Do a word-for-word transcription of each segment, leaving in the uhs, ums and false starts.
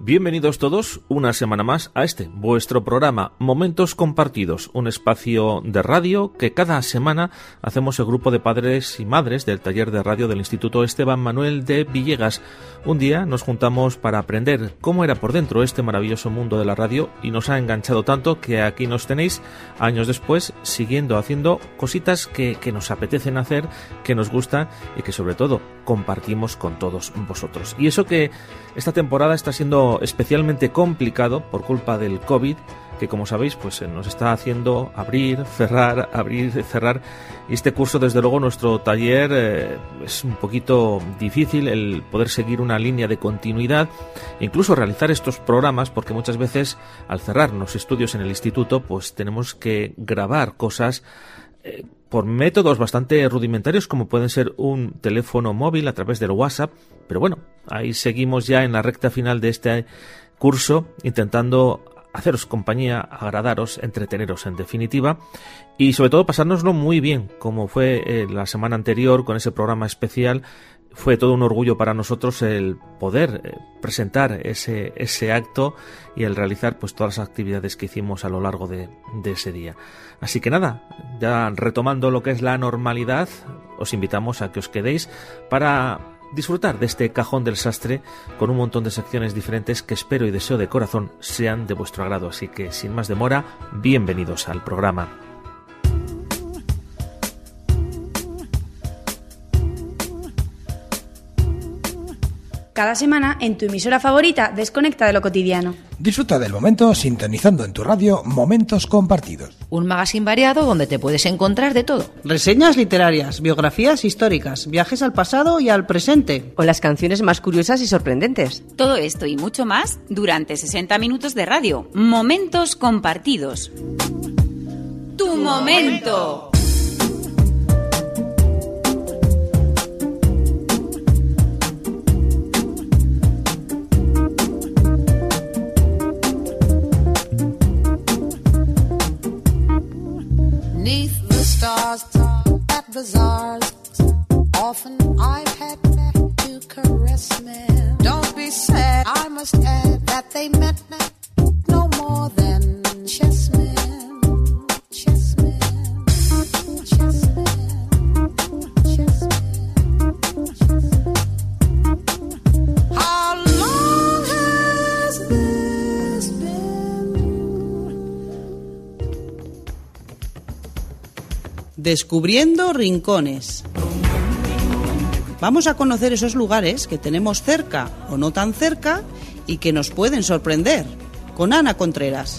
Bienvenidos todos una semana más a este, vuestro programa Momentos Compartidos, un espacio de radio que cada semana hacemos el grupo de padres y madres del taller de radio del Instituto Esteban Manuel de Villegas. Un día nos juntamos para aprender cómo era por dentro este maravilloso mundo de la radio y nos ha enganchado tanto que aquí nos tenéis años después siguiendo haciendo cositas que, que nos apetecen hacer, que nos gustan y que sobre todo compartimos con todos vosotros. Y eso que esta temporada está siendo especialmente complicado por culpa del COVID, que como sabéis pues nos está haciendo abrir, cerrar, abrir, cerrar. Y este curso, desde luego, nuestro taller eh, es un poquito difícil el poder seguir una línea de continuidad e incluso realizar estos programas, porque muchas veces al cerrar los estudios en el instituto pues tenemos que grabar cosas eh, por métodos bastante rudimentarios, como pueden ser un teléfono móvil a través del WhatsApp. Pero bueno, ahí seguimos ya en la recta final de este curso, intentando haceros compañía, agradaros, entreteneros en definitiva, y sobre todo pasárnoslo muy bien, como fue eh, la semana anterior con ese programa especial. Fue todo un orgullo para nosotros el poder eh, presentar ese, ese acto y el realizar pues todas las actividades que hicimos a lo largo de, de ese día. Así que nada, ya retomando lo que es la normalidad, os invitamos a que os quedéis para disfrutar de este cajón del sastre con un montón de secciones diferentes que espero y deseo de corazón sean de vuestro agrado. Así que sin más demora, bienvenidos al programa. Cada semana, en tu emisora favorita, desconecta de lo cotidiano. Disfruta del momento sintonizando en tu radio Momentos Compartidos. Un magazine variado donde te puedes encontrar de todo. Reseñas literarias, biografías históricas, viajes al pasado y al presente. O las canciones más curiosas y sorprendentes. Todo esto y mucho más durante sesenta minutos de radio. Momentos Compartidos. ¡Tu momento! At bazaars, often I've had to caress men. Don't be sad, I must add that they meant no more than chessmen, chessmen, chessmen, chessmen, chessmen. How long has this been? Descubriendo rincones. Vamos a conocer esos lugares que tenemos cerca o no tan cerca y que nos pueden sorprender. Con Ana Contreras.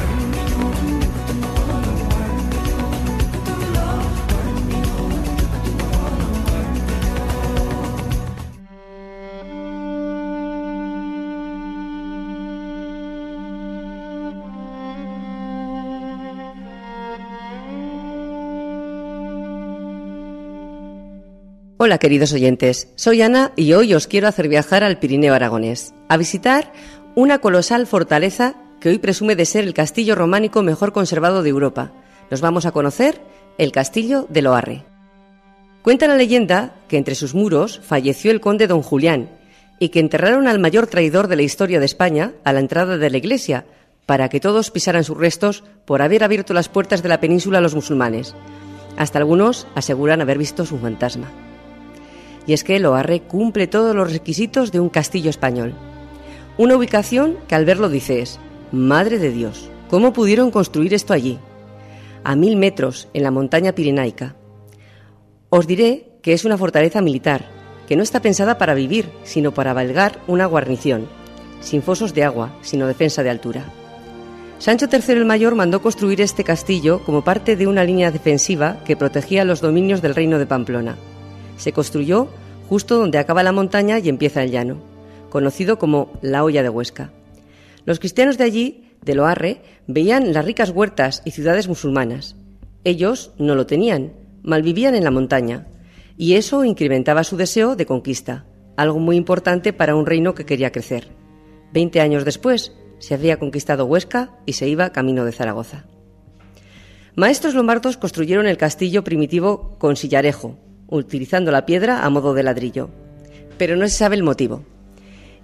Hola queridos oyentes, soy Ana y hoy os quiero hacer viajar al Pirineo aragonés, a visitar una colosal fortaleza que hoy presume de ser el castillo románico mejor conservado de Europa. Nos vamos a conocer el castillo de Loarre. Cuenta la leyenda que entre sus muros falleció el conde don Julián y que enterraron al mayor traidor de la historia de España a la entrada de la iglesia para que todos pisaran sus restos por haber abierto las puertas de la península a los musulmanes. Hasta algunos aseguran haber visto su fantasma. Y es que Loarre cumple todos los requisitos de un castillo español. Una ubicación que al verlo dices, madre de Dios, ¿cómo pudieron construir esto allí? A mil metros, en la montaña pirenaica. Os diré que es una fortaleza militar, que no está pensada para vivir, sino para albergar una guarnición, sin fosos de agua, sino defensa de altura. Sancho tercero el Mayor mandó construir este castillo como parte de una línea defensiva que protegía los dominios del reino de Pamplona. Se construyó justo donde acaba la montaña y empieza el llano, conocido como la Hoya de Huesca. Los cristianos de allí, de Loarre, veían las ricas huertas y ciudades musulmanas. Ellos no lo tenían, malvivían en la montaña, y eso incrementaba su deseo de conquista, algo muy importante para un reino que quería crecer. Veinte años después, se había conquistado Huesca y se iba camino de Zaragoza. Maestros lombardos construyeron el castillo primitivo con sillarejo, utilizando la piedra a modo de ladrillo, pero no se sabe el motivo.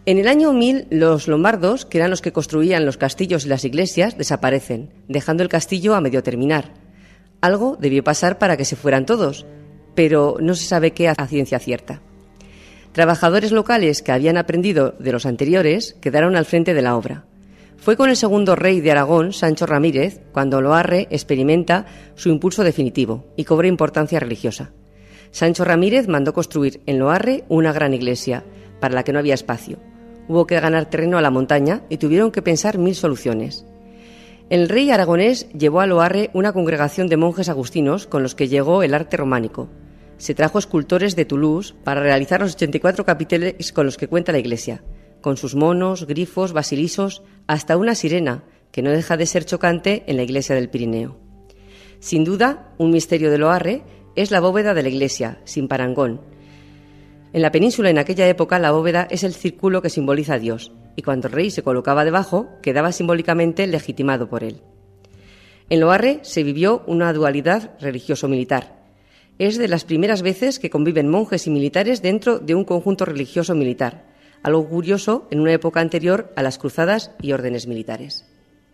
En el año mil, los lombardos, que eran los que construían los castillos y las iglesias, desaparecen, dejando el castillo a medio terminar. Algo debió pasar para que se fueran todos, pero no se sabe qué a ciencia cierta. Trabajadores locales que habían aprendido de los anteriores quedaron al frente de la obra. Fue con el segundo rey de Aragón, Sancho Ramírez, cuando Loarre experimenta su impulso definitivo y cobra importancia religiosa. Sancho Ramírez mandó construir en Loarre una gran iglesia, para la que no había espacio. Hubo que ganar terreno a la montaña y tuvieron que pensar mil soluciones. El rey aragonés llevó a Loarre una congregación de monjes agustinos con los que llegó el arte románico. Se trajo escultores de Toulouse para realizar los ochenta y cuatro capiteles con los que cuenta la iglesia, con sus monos, grifos, basilisos, hasta una sirena, que no deja de ser chocante en la iglesia del Pirineo. Sin duda, un misterio de Loarre es la bóveda de la iglesia, sin parangón. En la península, en aquella época, la bóveda es el círculo que simboliza a Dios, y cuando el rey se colocaba debajo, quedaba simbólicamente legitimado por él. En Loarre se vivió una dualidad religioso-militar. Es de las primeras veces que conviven monjes y militares dentro de un conjunto religioso-militar, algo curioso en una época anterior a las cruzadas y órdenes militares.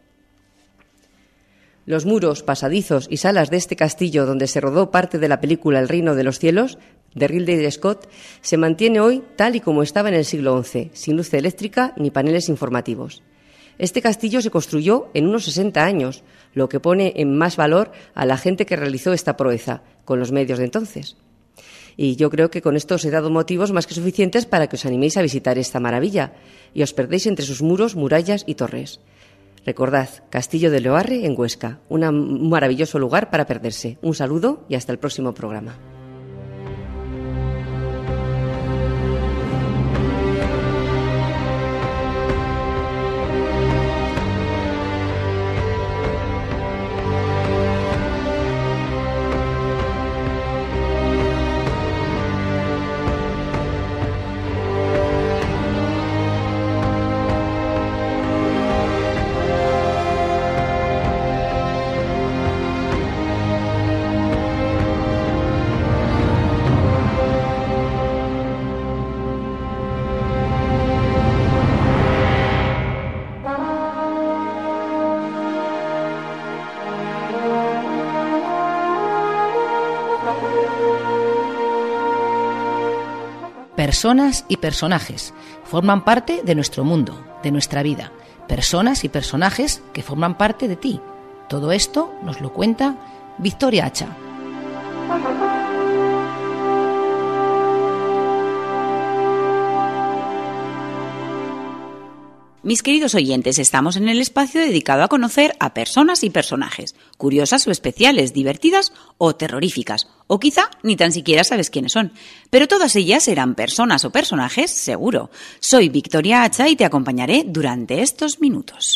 Los muros, pasadizos y salas de este castillo, donde se rodó parte de la película El reino de los cielos, de Ridley Scott, se mantiene hoy tal y como estaba en el siglo once, sin luz eléctrica ni paneles informativos. Este castillo se construyó en unos sesenta años, lo que pone en más valor a la gente que realizó esta proeza, con los medios de entonces. Y yo creo que con esto os he dado motivos más que suficientes para que os animéis a visitar esta maravilla y os perdéis entre sus muros, murallas y torres. Recordad, Castillo de Loarre en Huesca, un maravilloso lugar para perderse. Un saludo y hasta el próximo programa. Personas y personajes forman parte de nuestro mundo, de nuestra vida. Personas y personajes que forman parte de ti. Todo esto nos lo cuenta Victoria Hacha. Mis queridos oyentes, estamos en el espacio dedicado a conocer a personas y personajes, curiosas o especiales, divertidas o terroríficas, o quizá ni tan siquiera sabes quiénes son, pero todas ellas serán personas o personajes, seguro. Soy Victoria Hacha y te acompañaré durante estos minutos.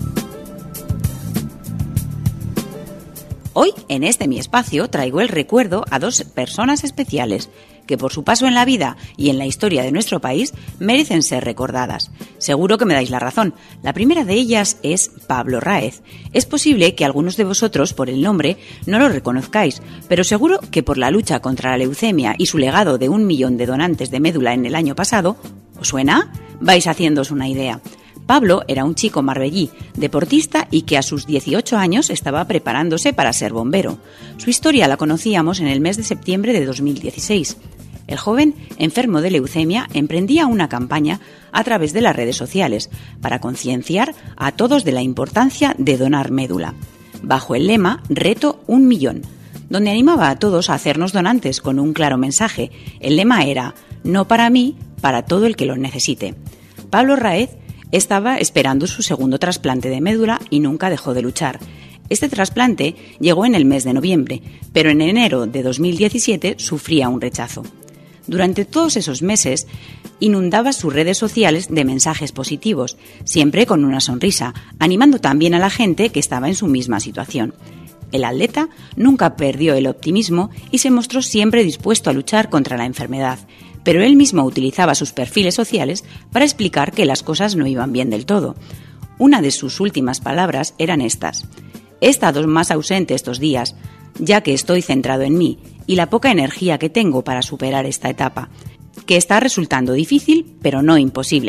Hoy, en este mi espacio, traigo el recuerdo a dos personas especiales que por su paso en la vida y en la historia de nuestro país merecen ser recordadas. Seguro que me dais la razón. La primera de ellas es Pablo Ráez. Es posible que algunos de vosotros, por el nombre, no lo reconozcáis, pero seguro que por la lucha contra la leucemia y su legado de un millón de donantes de médula en el año pasado, ¿os suena? Vais haciéndoos una idea. Pablo era un chico marbellí, deportista y que a sus dieciocho años estaba preparándose para ser bombero. Su historia la conocíamos en el mes de septiembre de dos mil dieciséis. El joven, enfermo de leucemia, emprendía una campaña a través de las redes sociales para concienciar a todos de la importancia de donar médula, bajo el lema Reto un millón, donde animaba a todos a hacernos donantes con un claro mensaje. El lema era no para mí, para todo el que lo necesite. Pablo Ráez estaba esperando su segundo trasplante de médula y nunca dejó de luchar. Este trasplante llegó en el mes de noviembre, pero en enero de dos mil diecisiete sufría un rechazo. Durante todos esos meses, inundaba sus redes sociales de mensajes positivos, siempre con una sonrisa, animando también a la gente que estaba en su misma situación. El atleta nunca perdió el optimismo y se mostró siempre dispuesto a luchar contra la enfermedad, pero él mismo utilizaba sus perfiles sociales para explicar que las cosas no iban bien del todo. Una de sus últimas palabras eran estas: he estado más ausente estos días, ya que estoy centrado en mí y la poca energía que tengo para superar esta etapa, que está resultando difícil, pero no imposible.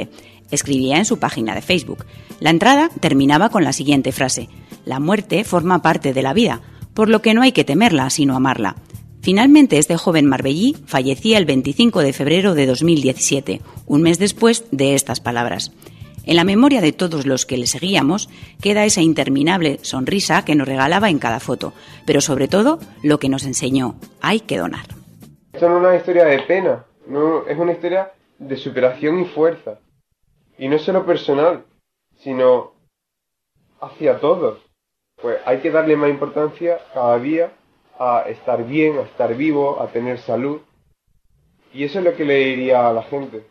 escribía en su página de Facebook. La entrada terminaba con la siguiente frase: la muerte forma parte de la vida, por lo que no hay que temerla, sino amarla. Finalmente, este joven marbellí fallecía el veinticinco de febrero de dos mil diecisiete, un mes después de estas palabras. En la memoria de todos los que le seguíamos queda esa interminable sonrisa que nos regalaba en cada foto, pero sobre todo lo que nos enseñó: hay que donar. Esto no es una historia de pena, no, es una historia de superación y fuerza. Y no solo personal, sino hacia todos. Pues hay que darle más importancia cada día a estar bien, a estar vivo, a tener salud. Y eso es lo que le diría a la gente.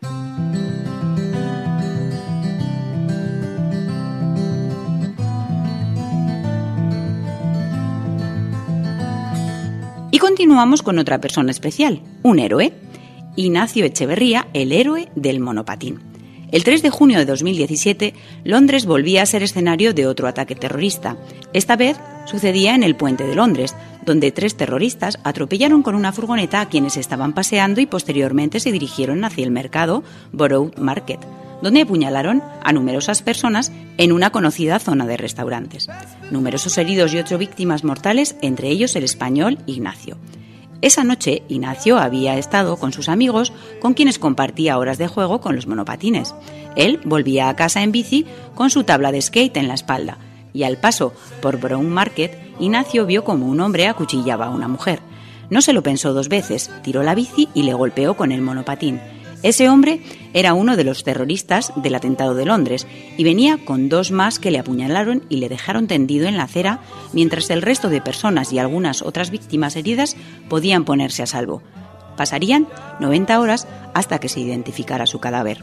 Y continuamos con otra persona especial, un héroe, Ignacio Echeverría, el héroe del monopatín. El tres de junio de dos mil diecisiete, Londres volvía a ser escenario de otro ataque terrorista. Esta vez sucedía en el puente de Londres, donde tres terroristas atropellaron con una furgoneta a quienes estaban paseando y posteriormente se dirigieron hacia el mercado Borough Market, donde apuñalaron a numerosas personas en una conocida zona de restaurantes. Numerosos heridos y ocho víctimas mortales, entre ellos el español Ignacio. Esa noche, Ignacio había estado con sus amigos, con quienes compartía horas de juego con los monopatines. Él volvía a casa en bici con su tabla de skate en la espalda, y al paso por Brown Market, Ignacio vio como un hombre acuchillaba a una mujer. No se lo pensó dos veces, tiró la bici y le golpeó con el monopatín. Ese hombre era uno de los terroristas del atentado de Londres y venía con dos más que le apuñalaron y le dejaron tendido en la acera, mientras el resto de personas y algunas otras víctimas heridas podían ponerse a salvo. Pasarían noventa horas hasta que se identificara su cadáver.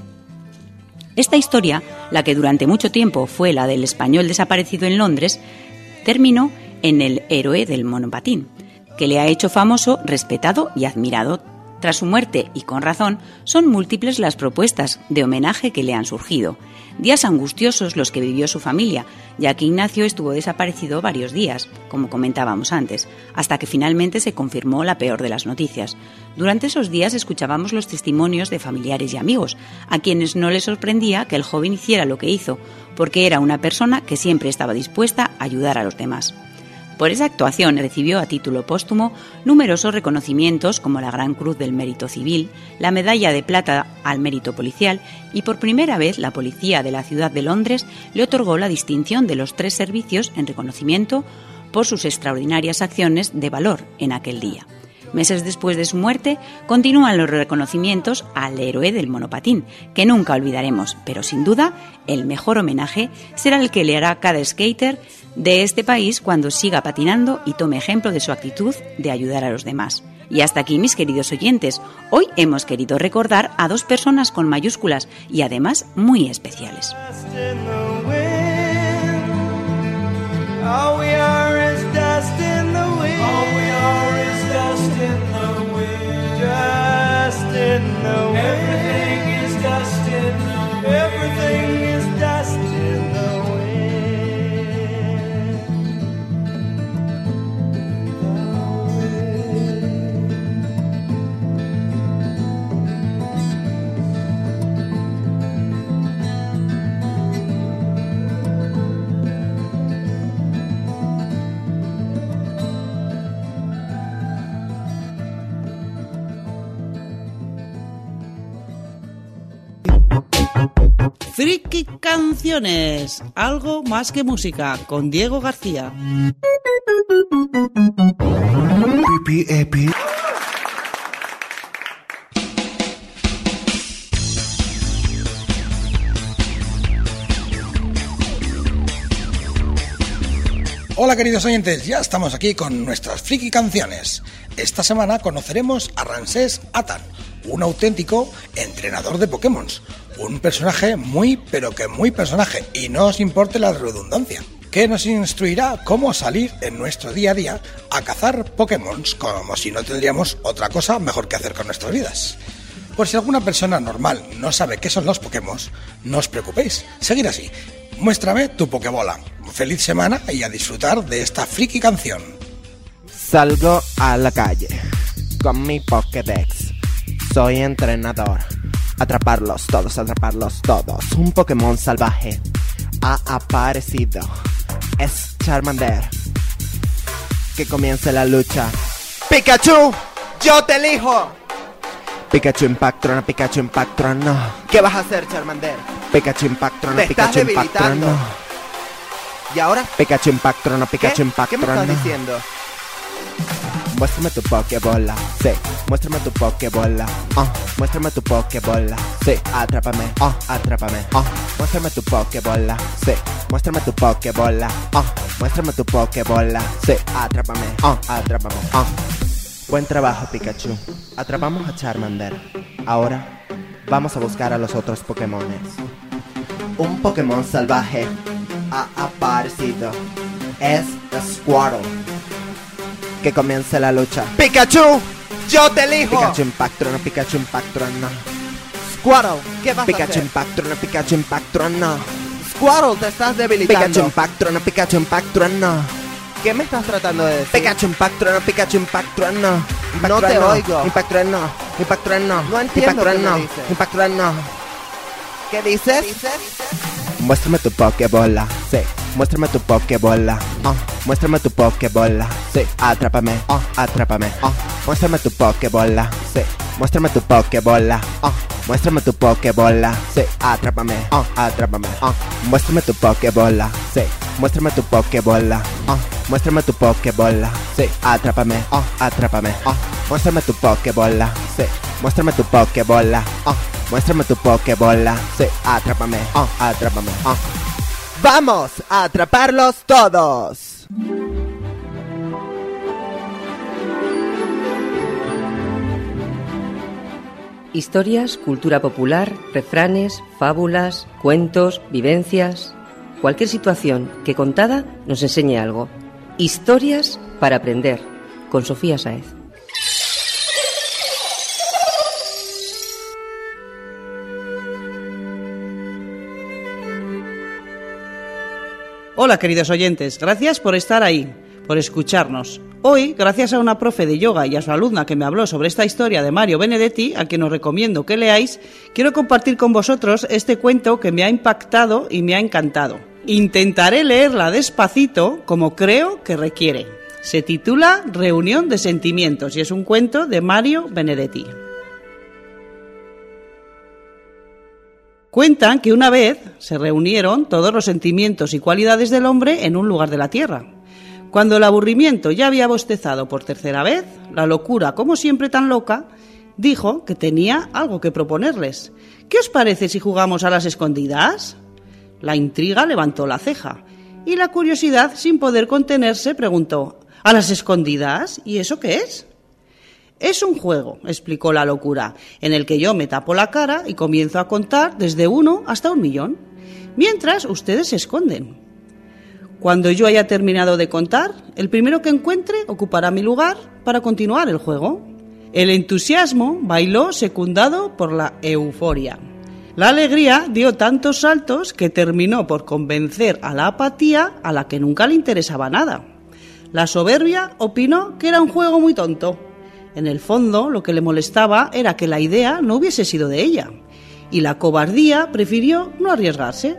Esta historia, la que durante mucho tiempo fue la del español desaparecido en Londres, terminó en el héroe del monopatín, que le ha hecho famoso, respetado y admirado. Tras su muerte, y con razón, son múltiples las propuestas de homenaje que le han surgido. Días angustiosos los que vivió su familia, ya que Ignacio estuvo desaparecido varios días, como comentábamos antes, hasta que finalmente se confirmó la peor de las noticias. Durante esos días escuchábamos los testimonios de familiares y amigos, a quienes no les sorprendía que el joven hiciera lo que hizo, porque era una persona que siempre estaba dispuesta a ayudar a los demás. Por esa actuación recibió a título póstumo numerosos reconocimientos como la Gran Cruz del Mérito Civil, la Medalla de Plata al Mérito Policial y por primera vez la Policía de la Ciudad de Londres le otorgó la distinción de los tres servicios en reconocimiento por sus extraordinarias acciones de valor en aquel día. Meses después de su muerte, continúan los reconocimientos al héroe del monopatín, que nunca olvidaremos, pero sin duda el mejor homenaje será el que le hará cada skater de este país cuando siga patinando y tome ejemplo de su actitud de ayudar a los demás. Y hasta aquí, mis queridos oyentes, hoy hemos querido recordar a dos personas con mayúsculas y además muy especiales. All we are is dust in the wind. All we are is dust in the wind. Dust in the wind. Everything is dust in the wind. Everything is dust in the wind. Friki Canciones, algo más que música, con Diego García. Epi, epi. Hola queridos oyentes, ya estamos aquí con nuestras Friki Canciones. Esta semana conoceremos a Ramsés Atan, un auténtico entrenador de Pokémon. Un personaje muy, pero que muy personaje, y no os importe la redundancia, que nos instruirá cómo salir en nuestro día a día a cazar Pokémon, como si no tendríamos otra cosa mejor que hacer con nuestras vidas. Por si alguna persona normal no sabe qué son los Pokémon, no os preocupéis, seguid así. Muéstrame tu Pokébola. Feliz semana y a disfrutar de esta friki canción. Salgo a la calle con mi Pokédex. Soy entrenador. Atraparlos todos, atraparlos todos. Un Pokémon salvaje ha aparecido. Es Charmander. Que comience la lucha. ¡Pikachu! ¡Yo te elijo! Pikachu Impactron, Pikachu Impactron, no. ¿Qué vas a hacer, Charmander? Pikachu Impactron, Te Pikachu estás Impactron, debilitando. no. ¿Y ahora? Pikachu Impactron, Pikachu ¿Qué? Impactron, ¿Qué me estás no. diciendo? Muéstrame tu Pokébola, sí. Muéstrame tu Pokébola, oh. Muéstrame tu Pokébola, sí. Atrápame, oh. Atrápame, oh. Muéstrame tu Pokébola, sí. Muéstrame tu Pokébola, oh. Muéstrame tu Pokébola, sí. Atrápame, oh. Atrápame, oh. Buen trabajo, Pikachu. Atrapamos a Charmander. Ahora vamos a buscar a los otros Pokémones. Un Pokémon salvaje ha aparecido. Es Squirtle. Que comience la lucha. ¡Pikachu! ¡Yo te elijo! Pikachu Impactron, Pikachu Impactron, no. Squirtle, ¿qué vas Pikachu a hacer? Impactron, Pikachu Impactron, no. Squirtle, te estás debilitando. Pikachu Impactron, Pikachu Impactron, no. ¿Qué me estás tratando de decir? Pikachu Impactron, Pikachu Impactron, no. No te Impactron, oigo. Impactron, no. Impactron, no. No entiendo Impactron, qué me no. dices. Impactron, no. ¿Qué dices? Muéstrame tu Pokébola, sí. Muéstrame tu Pokébola, oh. Muéstrame tu Pokébola, sí. Atrápame, oh. Atrápame, oh. Muéstrame tu Pokébola, sí. Muéstrame tu Pokébola, oh. Muéstrame tu Pokébola, sí. Atrápame, oh. Atrápame, oh. Muéstrame tu Pokébola, sí. Muéstrame tu Pokébola, oh. Muéstrame tu Pokébola, sí. Atrápame, oh. Atrápame, oh. Muéstrame tu Pokébola, sí. Muéstrame tu Pokébola, oh. Muéstrame tu Pokébola, sí. Atrápame, oh. Atrápame, oh. ¡Vamos a atraparlos todos! Historias, cultura popular, refranes, fábulas, cuentos, vivencias. Cualquier situación que contada nos enseñe algo. Historias para aprender. Con Sofía Sáez. Hola queridos oyentes, gracias por estar ahí, por escucharnos. Hoy, gracias a una profe de yoga y a su alumna que me habló sobre esta historia de Mario Benedetti, a quien os recomiendo que leáis, quiero compartir con vosotros este cuento que me ha impactado y me ha encantado. Intentaré leerla despacito, como creo que requiere. Se titula Reunión de Sentimientos y es un cuento de Mario Benedetti. Cuentan que una vez se reunieron todos los sentimientos y cualidades del hombre en un lugar de la tierra. Cuando el aburrimiento ya había bostezado por tercera vez, la locura, como siempre tan loca, dijo que tenía algo que proponerles. ¿Qué os parece si jugamos a las escondidas? La intriga levantó la ceja y la curiosidad, sin poder contenerse, preguntó: ¿a las escondidas? ¿Y eso qué es? Es un juego, explicó la locura, en el que yo me tapo la cara y comienzo a contar desde uno hasta un millón, mientras ustedes se esconden. Cuando yo haya terminado de contar, el primero que encuentre ocupará mi lugar para continuar el juego. El entusiasmo bailó secundado por la euforia. La alegría dio tantos saltos que terminó por convencer a la apatía, a la que nunca le interesaba nada. La soberbia opinó que era un juego muy tonto. En el fondo, lo que le molestaba era que la idea no hubiese sido de ella, y la cobardía prefirió no arriesgarse.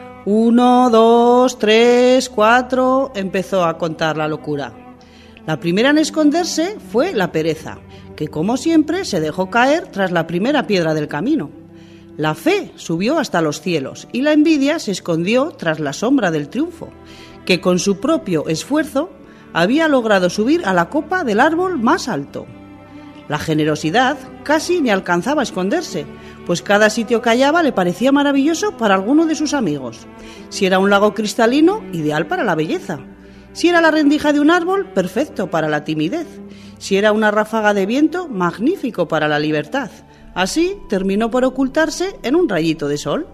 Uno, dos, tres, cuatro, empezó a contar la locura. La primera en esconderse fue la pereza, que como siempre se dejó caer tras la primera piedra del camino. La fe subió hasta los cielos y la envidia se escondió tras la sombra del triunfo, que con su propio esfuerzo había logrado subir a la copa del árbol más alto. La generosidad casi ni alcanzaba a esconderse, pues cada sitio que hallaba le parecía maravilloso para alguno de sus amigos. Si era un lago cristalino, ideal para la belleza. Si era la rendija de un árbol, perfecto para la timidez. Si era una ráfaga de viento, magnífico para la libertad. Así terminó por ocultarse en un rayito de sol.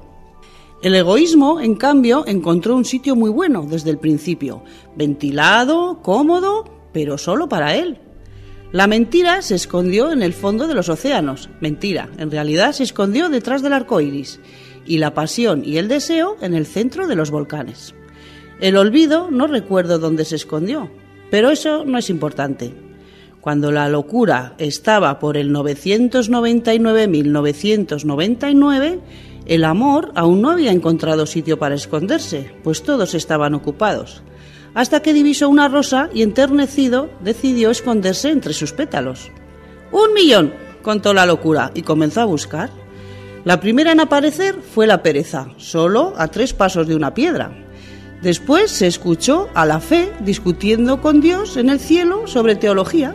El egoísmo, en cambio, encontró un sitio muy bueno desde el principio, ventilado, cómodo, pero solo para él. La mentira se escondió en el fondo de los océanos. Mentira, en realidad se escondió detrás del arco iris. Y la pasión y el deseo en el centro de los volcanes. El olvido no recuerdo dónde se escondió, pero eso no es importante. Cuando la locura estaba por el novecientos noventa y nueve mil novecientos noventa y nueve, el amor aún no había encontrado sitio para esconderse, pues todos estaban ocupados, hasta que divisó una rosa y, enternecido, decidió esconderse entre sus pétalos. ¡Un millón!, contó la locura y comenzó a buscar. La primera en aparecer fue la pereza, solo a tres pasos de una piedra. Después se escuchó a la fe discutiendo con Dios en el cielo sobre teología.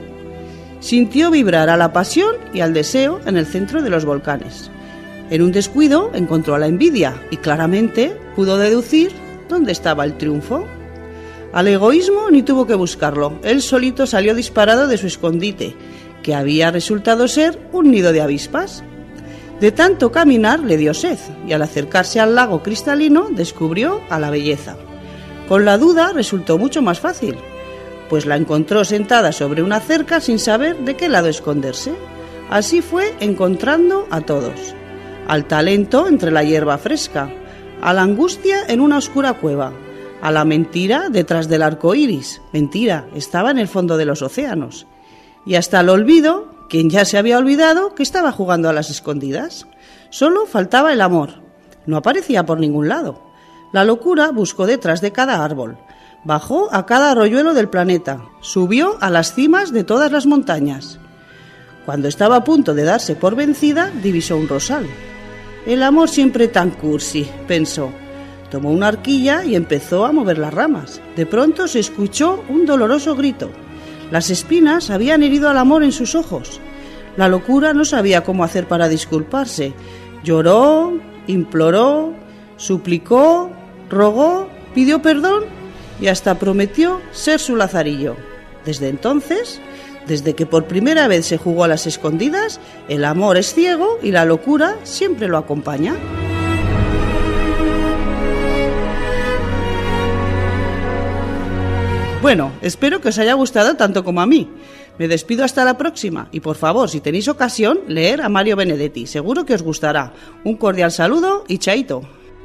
Sintió vibrar a la pasión y al deseo en el centro de los volcanes. En un descuido encontró a la envidia y claramente pudo deducir dónde estaba el triunfo. Al egoísmo ni tuvo que buscarlo, él solito salió disparado de su escondite, que había resultado ser un nido de avispas. De tanto caminar le dio sed y al acercarse al lago cristalino descubrió a la belleza. Con la duda resultó mucho más fácil, pues la encontró sentada sobre una cerca sin saber de qué lado esconderse. Así fue encontrando a todos: al talento entre la hierba fresca, a la angustia en una oscura cueva, a la mentira detrás del arco iris. Mentira, estaba en el fondo de los océanos. Y hasta el olvido, quien ya se había olvidado que estaba jugando a las escondidas. Solo faltaba el amor. No aparecía por ningún lado. La locura buscó detrás de cada árbol, bajó a cada arroyuelo del planeta, subió a las cimas de todas las montañas. Cuando estaba a punto de darse por vencida, divisó un rosal. El amor siempre tan cursi, pensó. Tomó una arquilla y empezó a mover las ramas. De pronto se escuchó un doloroso grito. Las espinas habían herido al amor en sus ojos. La locura no sabía cómo hacer para disculparse. Lloró, imploró, suplicó, rogó, pidió perdón y hasta prometió ser su lazarillo. Desde entonces, desde que por primera vez se jugó a las escondidas, el amor es ciego y la locura siempre lo acompaña. Bueno, espero que os haya gustado tanto como a mí. Me despido hasta la próxima y por favor, si tenéis ocasión, leer a Mario Benedetti. Seguro que os gustará. Un cordial saludo y chaito.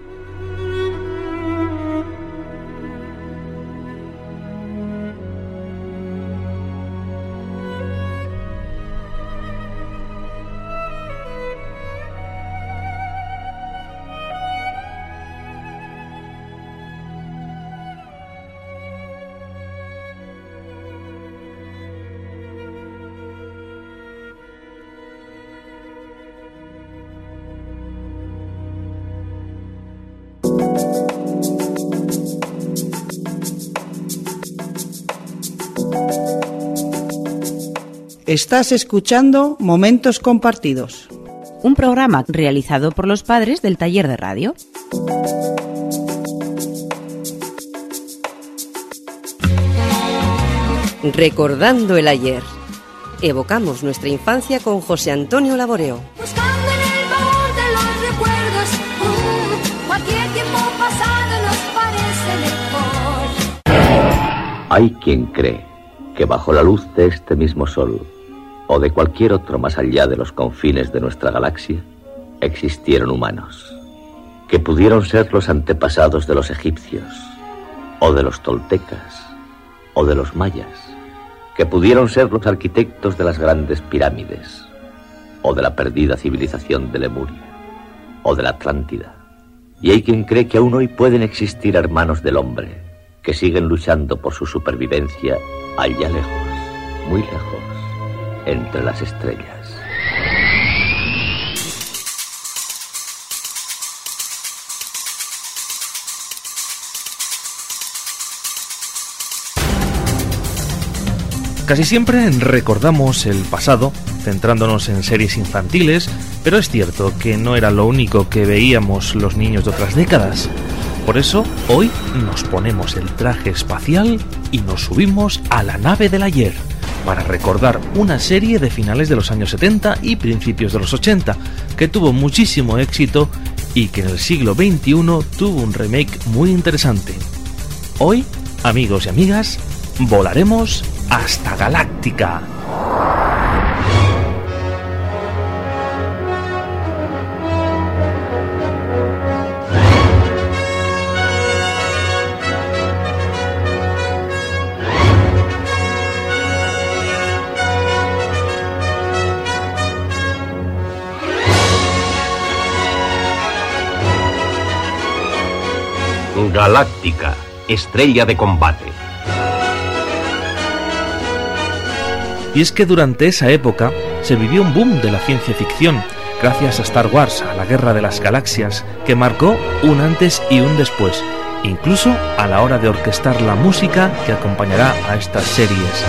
Estás escuchando Momentos Compartidos, un programa realizado por los padres del taller de radio. Recordando el ayer. Evocamos nuestra infancia con José Antonio Laboreo. Buscando en el baúl de los recuerdos, uh, cualquier tiempo pasado nos parece mejor. Hay quien cree que bajo la luz de este mismo sol, o de cualquier otro más allá de los confines de nuestra galaxia, existieron humanos, que pudieron ser los antepasados de los egipcios, o de los toltecas, o de los mayas, que pudieron ser los arquitectos de las grandes pirámides, o de la perdida civilización de Lemuria, o de la Atlántida. Y hay quien cree que aún hoy pueden existir hermanos del hombre, que siguen luchando por su supervivencia allá lejos, muy lejos, entre las estrellas. Casi siempre recordamos el pasado, centrándonos en series infantiles, pero es cierto que no era lo único que veíamos los niños de otras décadas. Por eso, hoy nos ponemos el traje espacial y nos subimos a la nave del ayer, para recordar una serie de finales de los años setenta y principios de los ochenta, que tuvo muchísimo éxito y que en el siglo veintiuno tuvo un remake muy interesante. Hoy, amigos y amigas, volaremos hasta Galáctica. Galáctica, estrella de combate. Y es que durante esa época se vivió un boom de la ciencia ficción, gracias a Star Wars, a la Guerra de las Galaxias, que marcó un antes y un después, incluso a la hora de orquestar la música que acompañará a estas series.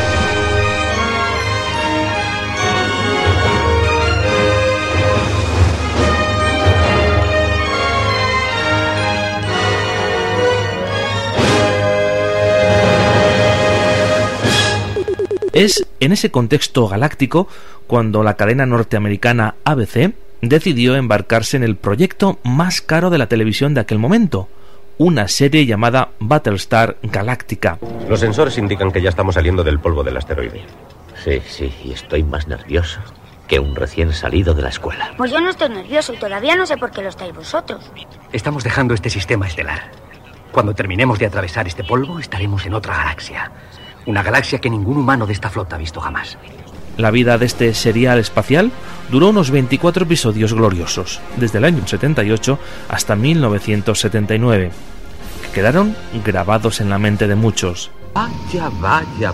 Es en ese contexto galáctico cuando la cadena norteamericana A B C decidió embarcarse en el proyecto más caro de la televisión de aquel momento, una serie llamada Battlestar Galactica. Los sensores indican que ya estamos saliendo del polvo del asteroide. Sí, sí, y estoy más nervioso que un recién salido de la escuela. Pues yo no estoy nervioso y todavía no sé por qué lo estáis vosotros. Estamos dejando este sistema estelar. Cuando terminemos de atravesar este polvo, estaremos en otra galaxia. Una galaxia que ningún humano de esta flota ha visto jamás. La vida de este serial espacial duró unos veinticuatro episodios gloriosos, desde el año setenta y ocho hasta mil novecientos setenta y nueve, que quedaron grabados en la mente de muchos. Vaya, vaya,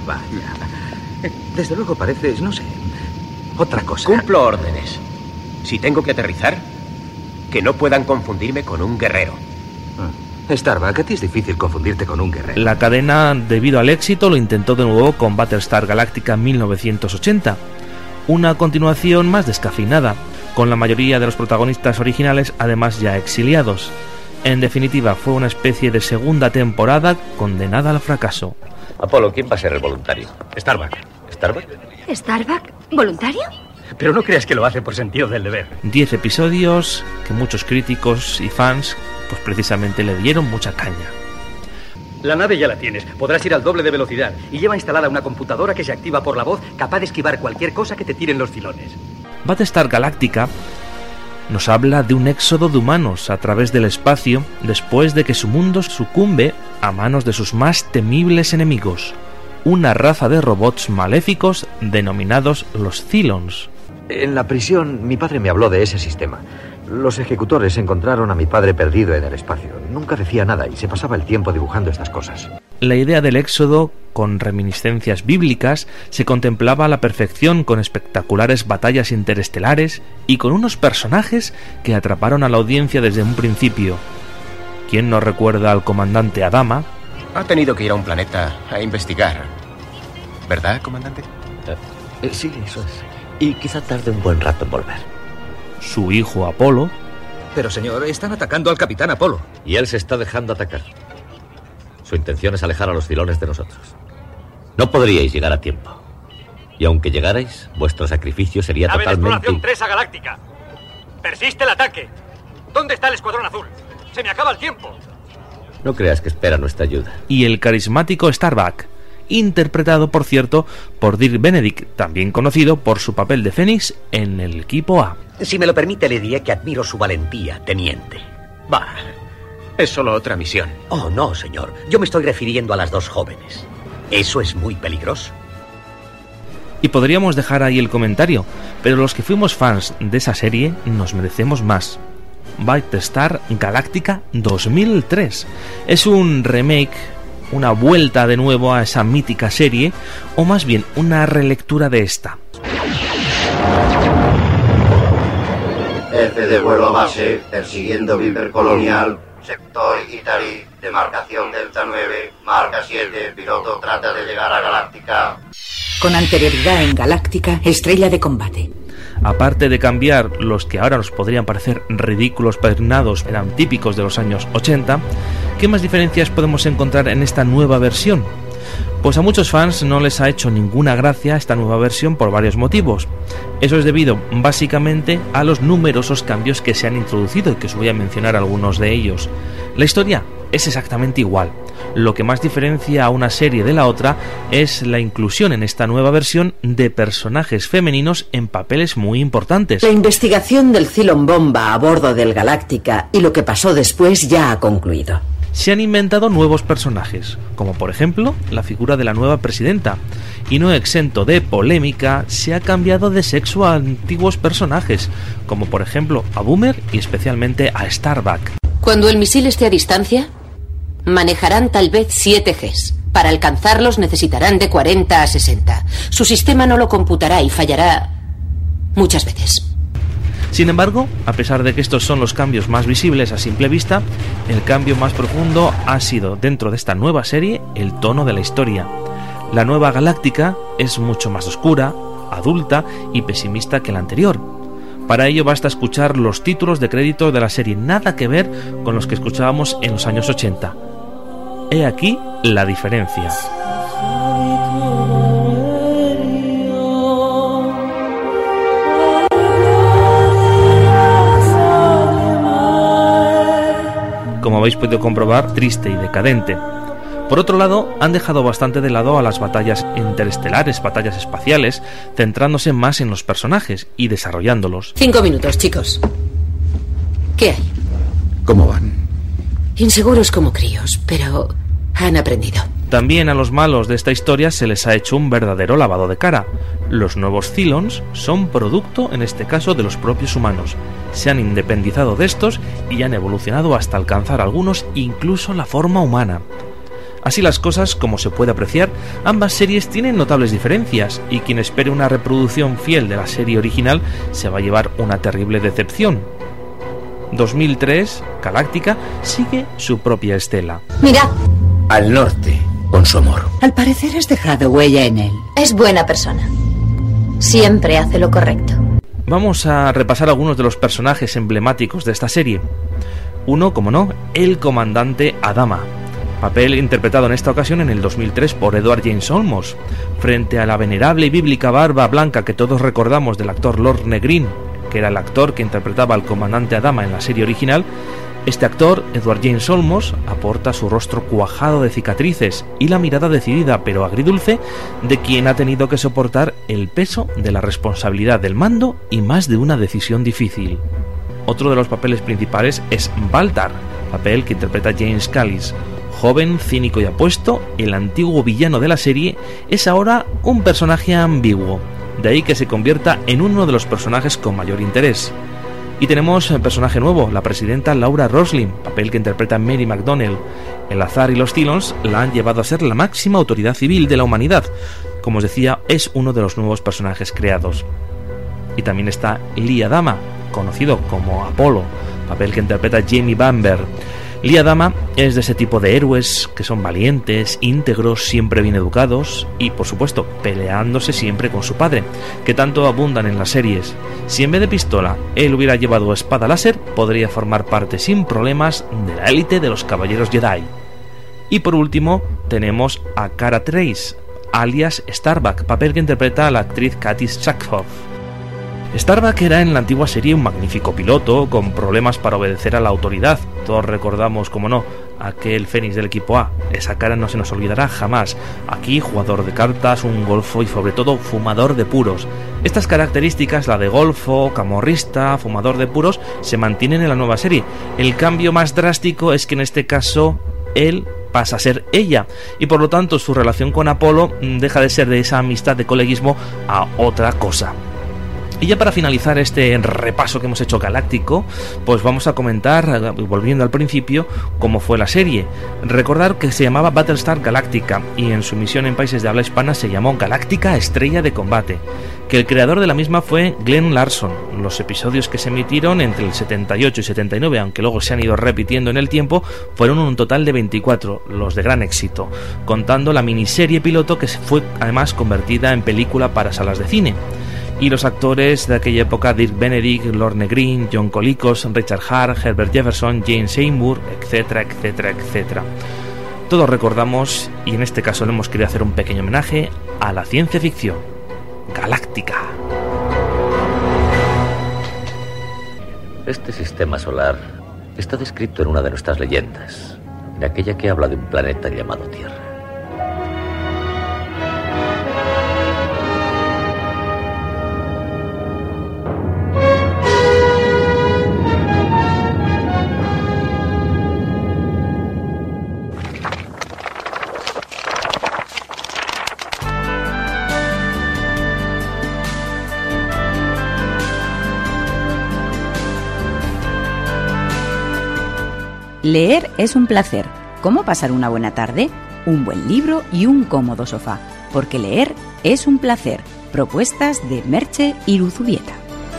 vaya. Desde luego pareces, no sé, otra cosa. Cumplo órdenes. Si tengo que aterrizar, que no puedan confundirme con un guerrero. Starbuck, a ti es difícil confundirte con un guerrero. La cadena, debido al éxito, lo intentó de nuevo con Battlestar Galactica mil novecientos ochenta, una continuación más descafeinada, con la mayoría de los protagonistas originales además ya exiliados. En definitiva, fue una especie de segunda temporada condenada al fracaso. Apolo, ¿quién va a ser el voluntario? Starbuck. ¿Starbuck? ¿Starbuck? ¿Voluntario? Pero no creas que lo hace por sentido del deber. Diez episodios que muchos críticos y fans pues precisamente le dieron mucha caña. La nave ya la tienes, podrás ir al doble de velocidad y lleva instalada una computadora que se activa por la voz, capaz de esquivar cualquier cosa que te tiren los filones. Battlestar Galactica nos habla de un éxodo de humanos a través del espacio después de que su mundo sucumbe a manos de sus más temibles enemigos, una raza de robots maléficos denominados los Cylons. En la prisión mi padre me habló de ese sistema. Los ejecutores encontraron a mi padre perdido en el espacio. Nunca decía nada y se pasaba el tiempo dibujando estas cosas. La idea del éxodo, con reminiscencias bíblicas, se contemplaba a la perfección con espectaculares batallas interestelares y con unos personajes que atraparon a la audiencia desde un principio. ¿Quién no recuerda al comandante Adama? Ha tenido que ir a un planeta a investigar. ¿Verdad, comandante? Eh, sí, eso es. Y quizá tarde un buen rato en volver. Su hijo Apolo. Pero señor, están atacando al capitán Apolo. Y él se está dejando atacar. Su intención es alejar a los Cylones de nosotros. No podríais llegar a tiempo. Y aunque llegarais, vuestro sacrificio sería Nave totalmente... de exploración tres a Galáctica. Persiste el ataque. ¿Dónde está el escuadrón azul? Se me acaba el tiempo. No creas que espera nuestra ayuda. Y el carismático Starbuck, interpretado, por cierto, por Dirk Benedict, también conocido por su papel de Fénix en el equipo A. Si me lo permite, le diré que admiro su valentía, teniente. Bah, es solo otra misión. Oh, no, señor. Yo me estoy refiriendo a las dos jóvenes. Eso es muy peligroso. Y podríamos dejar ahí el comentario, pero los que fuimos fans de esa serie nos merecemos más. Battlestar Galactica dos mil tres es un remake, una vuelta de nuevo a esa mítica serie, o más bien una relectura de esta. F de vuelo a base, persiguiendo Viper Colonial, sector Itari, demarcación Delta nueve, marca siete, piloto trata de llegar a Galáctica. Con anterioridad en Galáctica, estrella de combate. Aparte de cambiar los que ahora nos podrían parecer ridículos peinados, eran típicos de los años ochenta, ¿qué más diferencias podemos encontrar en esta nueva versión? Pues a muchos fans no les ha hecho ninguna gracia esta nueva versión por varios motivos. Eso es debido básicamente a los numerosos cambios que se han introducido y que os voy a mencionar algunos de ellos. La historia es exactamente igual. Lo que más diferencia a una serie de la otra es la inclusión en esta nueva versión de personajes femeninos en papeles muy importantes. La investigación del Cylon Bomba a bordo del Galáctica y lo que pasó después ya ha concluido. Se han inventado nuevos personajes, como por ejemplo la figura de la nueva presidenta, y no exento de polémica, se ha cambiado de sexo a antiguos personajes, como por ejemplo a Boomer y especialmente a Starbuck. Cuando el misil esté a distancia, Manejarán tal vez siete Gs. Para alcanzarlos necesitarán de cuarenta a sesenta. Su sistema no lo computará y fallará muchas veces. Sin embargo, a pesar de que estos son los cambios más visibles a simple vista, el cambio más profundo ha sido, dentro de esta nueva serie, el tono de la historia. La nueva Galáctica es mucho más oscura, adulta y pesimista que la anterior. Para ello basta escuchar los títulos de crédito de la serie, nada que ver con los que escuchábamos en los años ochenta. He aquí la diferencia. Como habéis podido comprobar, triste y decadente. Por otro lado, han dejado bastante de lado a las batallas interestelares, batallas espaciales, centrándose más en los personajes y desarrollándolos. Cinco minutos, chicos. ¿Qué hay? ¿Cómo van? Inseguros como críos, pero han aprendido. También a los malos de esta historia se les ha hecho un verdadero lavado de cara. Los nuevos Cylons son producto, en este caso, de los propios humanos. Se han independizado de estos y han evolucionado hasta alcanzar algunos incluso la forma humana. Así las cosas, como se puede apreciar, ambas series tienen notables diferencias y quien espere una reproducción fiel de la serie original se va a llevar una terrible decepción. dos mil tres, Galáctica sigue su propia estela. Mira. Al norte, con su amor. Al parecer has dejado huella en él. Es buena persona. Siempre hace lo correcto. Vamos a repasar algunos de los personajes emblemáticos de esta serie. Uno, como no, el comandante Adama. Papel interpretado en esta ocasión en el dos mil tres por Edward James Olmos, frente a la venerable y bíblica barba blanca que todos recordamos del actor Lord Negrin, que era el actor que interpretaba al comandante Adama en la serie original. Este actor, Edward James Olmos, aporta su rostro cuajado de cicatrices y la mirada decidida pero agridulce de quien ha tenido que soportar el peso de la responsabilidad del mando y más de una decisión difícil. Otro de los papeles principales es Baltar, papel que interpreta James Callis. Joven, cínico y apuesto, el antiguo villano de la serie es ahora un personaje ambiguo, de ahí que se convierta en uno de los personajes con mayor interés. Y tenemos un personaje nuevo, la presidenta Laura Roslin, papel que interpreta Mary McDonnell. El azar y los Cylons la han llevado a ser la máxima autoridad civil de la humanidad. Como os decía, es uno de los nuevos personajes creados. Y también está Lee Adama, conocido como Apolo, papel que interpreta Jamie Bamber. Lee Adama es de ese tipo de héroes que son valientes, íntegros, siempre bien educados y, por supuesto, peleándose siempre con su padre, que tanto abundan en las series. Si en vez de pistola él hubiera llevado espada láser, podría formar parte sin problemas de la élite de los Caballeros Jedi. Y por último, tenemos a Cara Trace, alias Starbuck, papel que interpreta a la actriz Katy Sackhoff. Starbuck era en la antigua serie un magnífico piloto con problemas para obedecer a la autoridad. Todos recordamos, como no, aquel Fénix del equipo A. Esa cara no se nos olvidará jamás. Aquí, jugador de cartas, un golfo y sobre todo fumador de puros. Estas características, la de golfo, camorrista, fumador de puros, se mantienen en la nueva serie. El cambio más drástico es que en este caso él pasa a ser ella y por lo tanto su relación con Apolo deja de ser de esa amistad de coleguismo a otra cosa. Y ya para finalizar este repaso que hemos hecho galáctico, pues vamos a comentar, volviendo al principio, cómo fue la serie. Recordar que se llamaba Battlestar Galactica y en su emisión en países de habla hispana se llamó Galáctica Estrella de Combate, que el creador de la misma fue Glenn Larson. Los episodios que se emitieron entre el setenta y ocho y setenta y nueve, aunque luego se han ido repitiendo en el tiempo, fueron un total de veinticuatro, los de gran éxito, contando la miniserie piloto que fue además convertida en película para salas de cine. Y los actores de aquella época, Dirk Benedict, Lord Negrin, John Colicos, Richard Hart, Herbert Jefferson, James Seymour, etcétera, etcétera, etcétera. Todos recordamos, y en este caso le hemos querido hacer un pequeño homenaje a la ciencia ficción. Galáctica. Este sistema solar está descrito en una de nuestras leyendas, en aquella que habla de un planeta llamado Tierra. Leer es un placer, ¿Cómo pasar una buena tarde? Un buen libro y un cómodo sofá, porque leer es un placer. Propuestas de Merche Iruzubieta.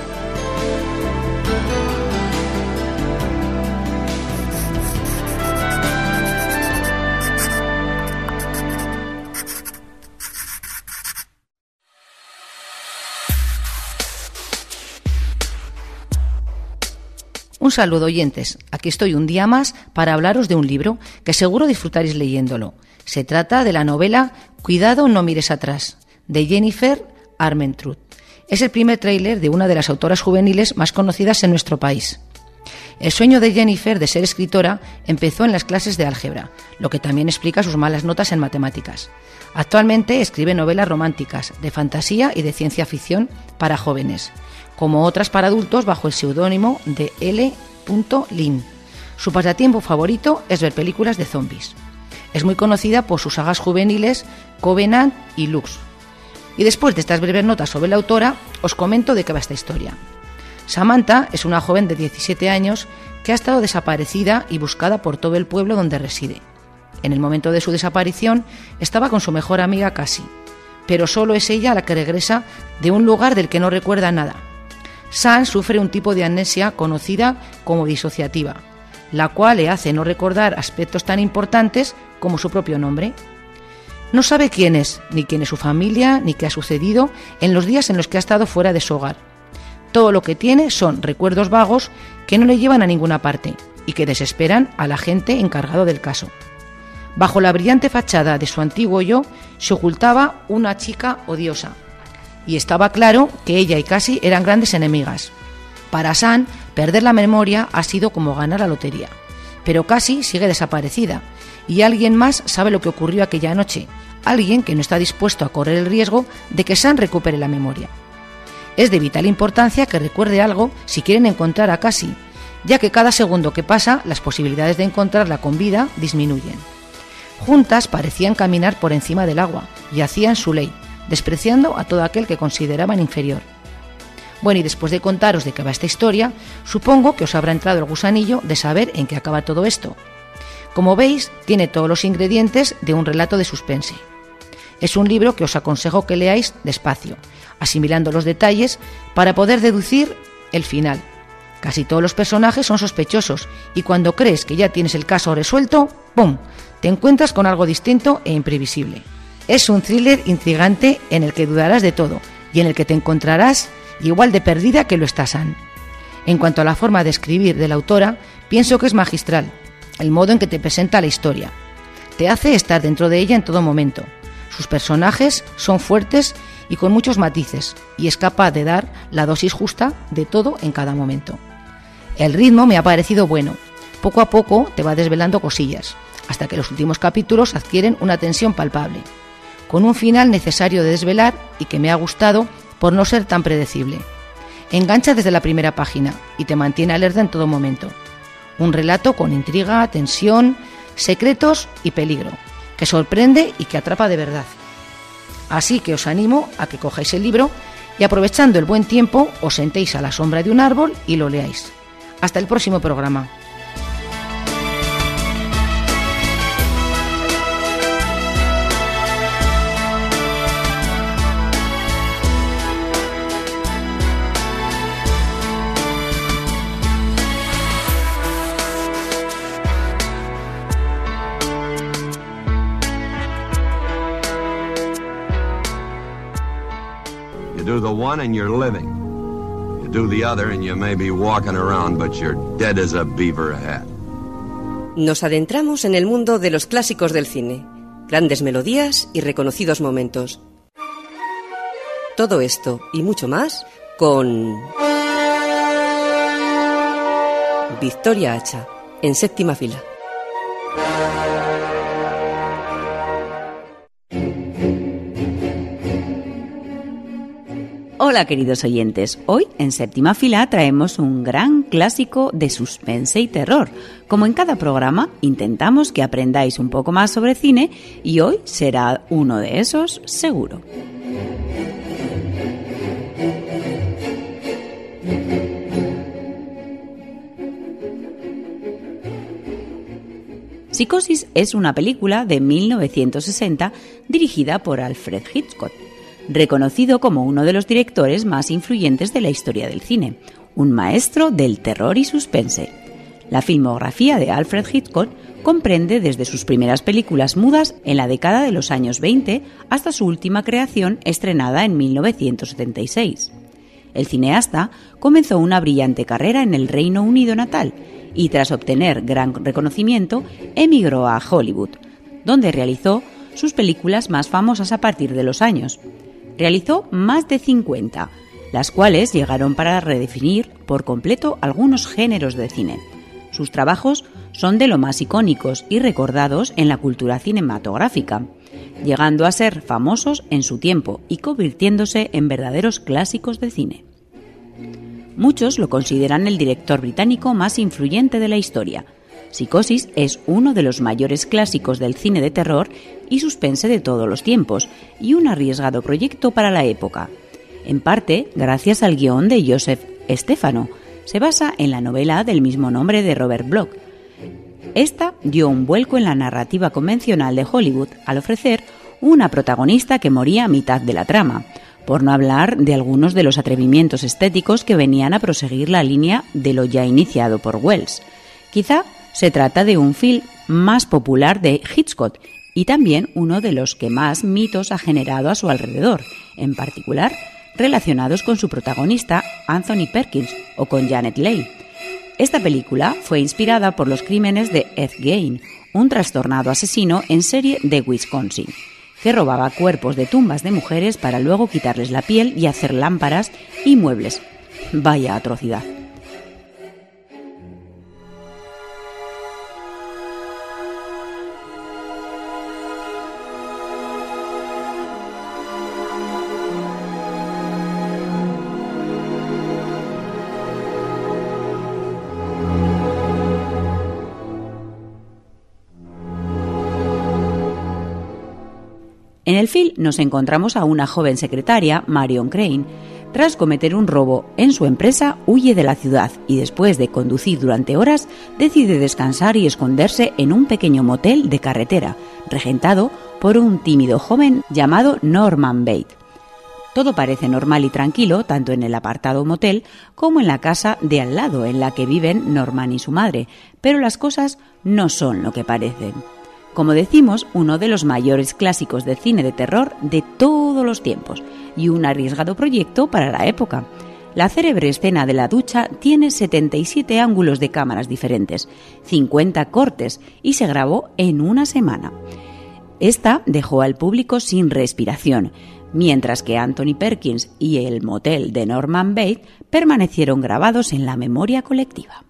Un saludo, oyentes. Aquí estoy un día más para hablaros de un libro que seguro disfrutaréis leyéndolo. Se trata de la novela Cuidado, no mires atrás, de Jennifer Armentrout. Es el primer tráiler de una de las autoras juveniles más conocidas en nuestro país. El sueño de Jennifer de ser escritora empezó en las clases de álgebra, lo que también explica sus malas notas en matemáticas. Actualmente escribe novelas románticas, de fantasía y de ciencia ficción para jóvenes, como otras para adultos bajo el seudónimo de L. Lin. Su pasatiempo favorito es ver películas de zombies. Es muy conocida por sus sagas juveniles Covenant y Lux. Y después de estas breves notas sobre la autora, os comento de qué va esta historia. Samantha es una joven de diecisiete años que ha estado desaparecida y buscada por todo el pueblo donde reside. En el momento de su desaparición estaba con su mejor amiga Cassie, pero solo es ella la que regresa de un lugar del que no recuerda nada. Sam sufre un tipo de amnesia conocida como disociativa, la cual le hace no recordar aspectos tan importantes como su propio nombre. No sabe quién es, ni quién es su familia, ni qué ha sucedido en los días en los que ha estado fuera de su hogar. Todo lo que tiene son recuerdos vagos que no le llevan a ninguna parte y que desesperan al agente encargado del caso. Bajo la brillante fachada de su antiguo yo se ocultaba una chica odiosa, y estaba claro que ella y Cassie eran grandes enemigas. Para Sam, perder la memoria ha sido como ganar la lotería. Pero Cassie sigue desaparecida, y alguien más sabe lo que ocurrió aquella noche, alguien que no está dispuesto a correr el riesgo de que Sam recupere la memoria. Es de vital importancia que recuerde algo si quieren encontrar a Cassie, ya que cada segundo que pasa las posibilidades de encontrarla con vida disminuyen. Juntas parecían caminar por encima del agua y hacían su ley, despreciando a todo aquel que consideraban inferior. Bueno, y después de contaros de qué va esta historia, supongo que os habrá entrado el gusanillo de saber en qué acaba todo esto. Como veis, tiene todos los ingredientes de un relato de suspense. Es un libro que os aconsejo que leáis despacio, asimilando los detalles para poder deducir el final. Casi todos los personajes son sospechosos y cuando crees que ya tienes el caso resuelto, ¡pum!, te encuentras con algo distinto e imprevisible. Es un thriller intrigante en el que dudarás de todo y en el que te encontrarás igual de perdida que lo está Sam. En cuanto a la forma de escribir de la autora, pienso que es magistral, el modo en que te presenta la historia. Te hace estar dentro de ella en todo momento. Sus personajes son fuertes y con muchos matices, y es capaz de dar la dosis justa de todo en cada momento. El ritmo me ha parecido bueno. Poco a poco te va desvelando cosillas, hasta que los últimos capítulos adquieren una tensión palpable, con un final necesario de desvelar y que me ha gustado por no ser tan predecible. Engancha desde la primera página y te mantiene alerta en todo momento. Un relato con intriga, tensión, secretos y peligro, que sorprende y que atrapa de verdad. Así que os animo a que cojáis el libro y, aprovechando el buen tiempo, os sentéis a la sombra de un árbol y lo leáis. Hasta el próximo programa. You do the one and you're living. You do the other and you may be walking around, but you're dead as a beaver head. Nos adentramos en el mundo de los clásicos del cine. Grandes melodías y reconocidos momentos. Todo esto y mucho más con Victoria Hacha, en séptima fila. Hola queridos oyentes, hoy en séptima fila traemos un gran clásico de suspense y terror. Como en cada programa, intentamos que aprendáis un poco más sobre cine y hoy será uno de esos seguro. Psicosis es una película de mil novecientos sesenta dirigida por Alfred Hitchcock, reconocido como uno de los directores más influyentes de la historia del cine, un maestro del terror y suspense. La filmografía de Alfred Hitchcock comprende desde sus primeras películas mudas en la década de los años veinte hasta su última creación estrenada en mil novecientos setenta y seis. El cineasta comenzó una brillante carrera en el Reino Unido natal y tras obtener gran reconocimiento emigró a Hollywood, donde realizó sus películas más famosas a partir de los años. Realizó más de cincuenta, las cuales llegaron para redefinir por completo algunos géneros de cine. Sus trabajos son de lo más icónicos y recordados en la cultura cinematográfica, llegando a ser famosos en su tiempo y convirtiéndose en verdaderos clásicos de cine. Muchos lo consideran el director británico más influyente de la historia. Psicosis es uno de los mayores clásicos del cine de terror y suspense de todos los tiempos y un arriesgado proyecto para la época. En parte, gracias al guión de Joseph Stefano, se basa en la novela del mismo nombre de Robert Bloch. Esta dio un vuelco en la narrativa convencional de Hollywood al ofrecer una protagonista que moría a mitad de la trama, por no hablar de algunos de los atrevimientos estéticos que venían a proseguir la línea de lo ya iniciado por Wells. Quizá se trata de un film más popular de Hitchcock y también uno de los que más mitos ha generado a su alrededor, en particular relacionados con su protagonista Anthony Perkins o con Janet Leigh. Esta película fue inspirada por los crímenes de Ed Gein, un trastornado asesino en serie de Wisconsin, que robaba cuerpos de tumbas de mujeres para luego quitarles la piel y hacer lámparas y muebles. Vaya atrocidad. En el film nos encontramos a una joven secretaria, Marion Crane. Tras cometer un robo en su empresa, huye de la ciudad y después de conducir durante horas, decide descansar y esconderse en un pequeño motel de carretera, regentado por un tímido joven llamado Norman Bates. Todo parece normal y tranquilo, tanto en el apartado motel como en la casa de al lado en la que viven Norman y su madre, pero las cosas no son lo que parecen. Como decimos, uno de los mayores clásicos de cine de terror de todos los tiempos y un arriesgado proyecto para la época. La célebre escena de la ducha tiene setenta y siete ángulos de cámaras diferentes, cincuenta cortes y se grabó en una semana. Esta dejó al público sin respiración, mientras que Anthony Perkins y el motel de Norman Bates permanecieron grabados en la memoria colectiva.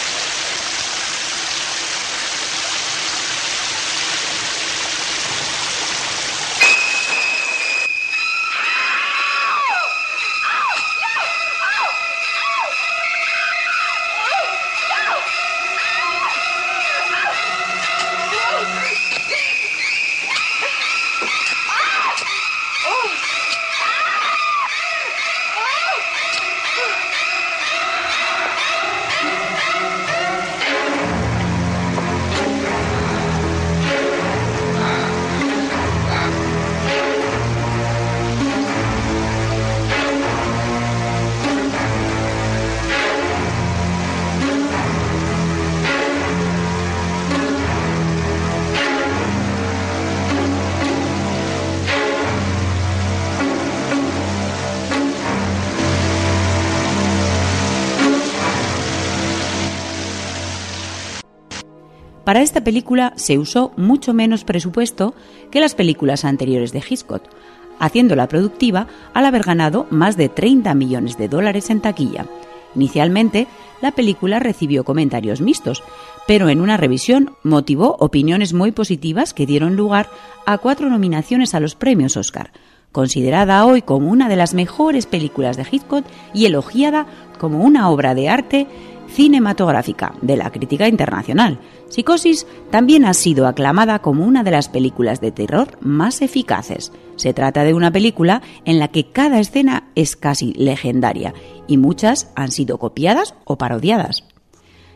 Para esta película se usó mucho menos presupuesto que las películas anteriores de Hitchcock, haciéndola productiva al haber ganado más de treinta millones de dólares en taquilla. Inicialmente, la película recibió comentarios mixtos, pero en una revisión motivó opiniones muy positivas que dieron lugar a cuatro nominaciones a los premios Oscar, considerada hoy como una de las mejores películas de Hitchcock y elogiada como una obra de arte cinematográfica de la crítica internacional. Psicosis también ha sido aclamada como una de las películas de terror más eficaces. Se trata de una película en la que cada escena es casi legendaria y muchas han sido copiadas o parodiadas.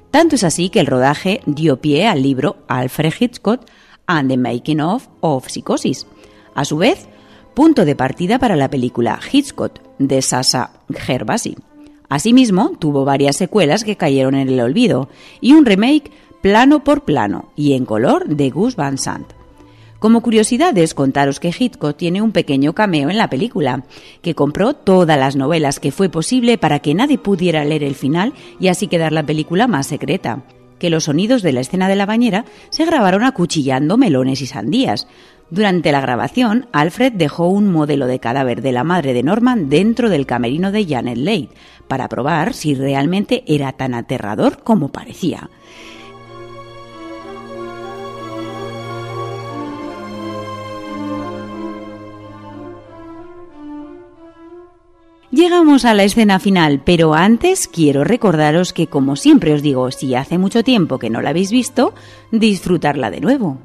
Tanto es así que el rodaje dio pie al libro Alfred Hitchcock and the Making of of Psicosis. A su vez, punto de partida para la película Hitchcock de Sasha Gervasi. Asimismo, tuvo varias secuelas que cayeron en el olvido y un remake plano por plano y en color de Gus Van Sant. Como curiosidades, contaros que Hitchcock tiene un pequeño cameo en la película, que compró todas las novelas que fue posible para que nadie pudiera leer el final y así quedar la película más secreta, que los sonidos de la escena de la bañera se grabaron acuchillando melones y sandías. Durante la grabación, Alfred dejó un modelo de cadáver de la madre de Norman dentro del camerino de Janet Leigh, para probar si realmente era tan aterrador como parecía. Llegamos a la escena final, pero antes quiero recordaros que, como siempre os digo, si hace mucho tiempo que no la habéis visto, disfrutarla de nuevo.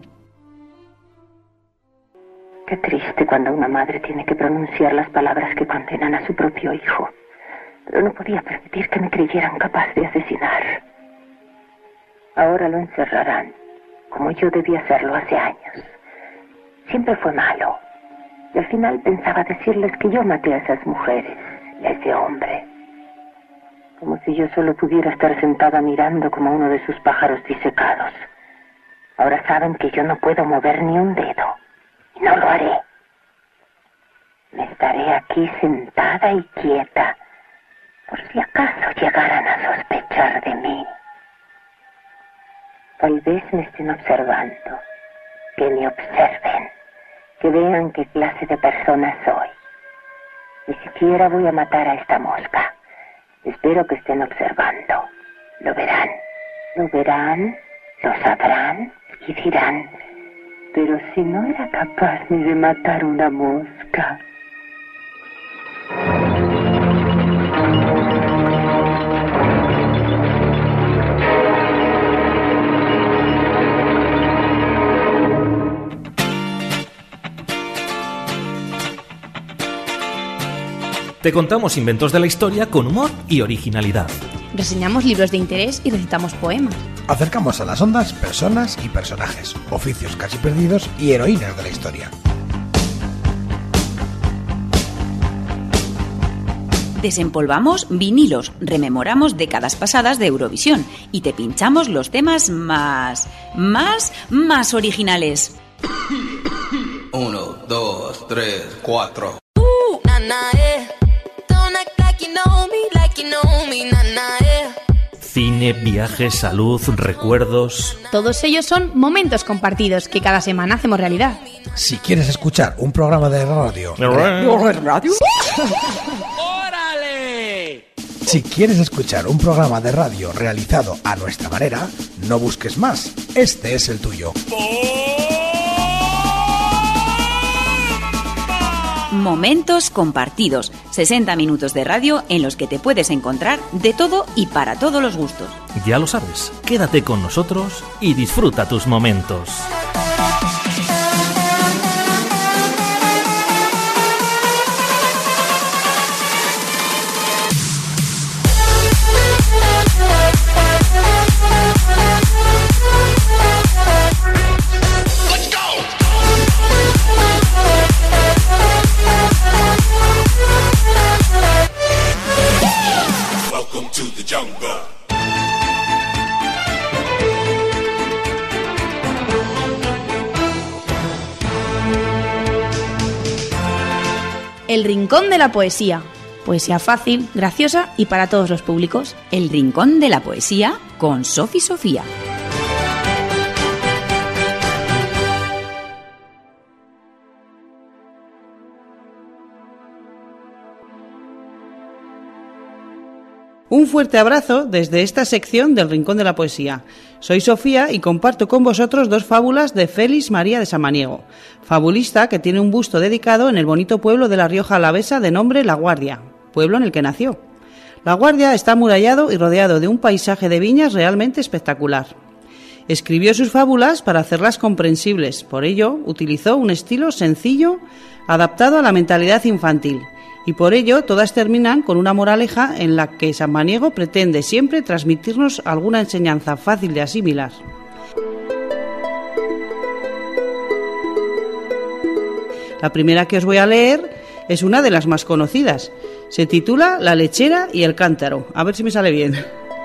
Qué triste cuando una madre tiene que pronunciar las palabras que condenan a su propio hijo. Pero no podía permitir que me creyeran capaz de asesinar. Ahora lo encerrarán, como yo debía hacerlo hace años. Siempre fue malo. Y al final pensaba decirles que yo maté a esas mujeres, y a ese hombre. Como si yo solo pudiera estar sentada mirando como uno de sus pájaros disecados. Ahora saben que yo no puedo mover ni un dedo. Y no lo haré. Me estaré aquí sentada y quieta, por si acaso llegaran a sospechar de mí. Tal vez me estén observando, que me observen, que vean qué clase de persona soy. Ni siquiera voy a matar a esta mosca. Espero que estén observando. Lo verán, lo verán, lo sabrán y dirán: pero si no era capaz ni de matar una mosca. Te contamos inventos de la historia con humor y originalidad. Reseñamos libros de interés y recitamos poemas. Acercamos a las ondas personas y personajes, oficios casi perdidos y heroínas de la historia. Desempolvamos vinilos, rememoramos décadas pasadas de Eurovisión y te pinchamos los temas más, más, más originales. Uno, dos, tres, cuatro. Uh, na, na, eh. Don't act like you know me, like you know me, na, na, eh. Cine, viajes, salud, recuerdos... Todos ellos son momentos compartidos que cada semana hacemos realidad. Si quieres escuchar un programa de radio... ¿Radio? Si quieres escuchar un programa de radio realizado a nuestra manera, no busques más. Este es el tuyo. Momentos compartidos, sesenta minutos de radio en los que te puedes encontrar de todo y para todos los gustos. Ya lo sabes, quédate con nosotros y disfruta tus momentos. El Rincón de la Poesía. Poesía fácil, graciosa y para todos los públicos. El Rincón de la Poesía con Sofi Sofía. Un fuerte abrazo desde esta sección del Rincón de la Poesía. Soy Sofía y comparto con vosotros dos fábulas de Félix María de Samaniego, fabulista que tiene un busto dedicado en el bonito pueblo de La Rioja Alavesa de nombre La Guardia, pueblo en el que nació. La Guardia está amurallado y rodeado de un paisaje de viñas realmente espectacular. Escribió sus fábulas para hacerlas comprensibles, por ello utilizó un estilo sencillo, adaptado a la mentalidad infantil, Y por ello todas terminan con una moraleja en la que Samaniego pretende siempre transmitirnos alguna enseñanza fácil de asimilar. La primera que os voy a leer es una de las más conocidas. Se titula La lechera y el cántaro. A ver si me sale bien.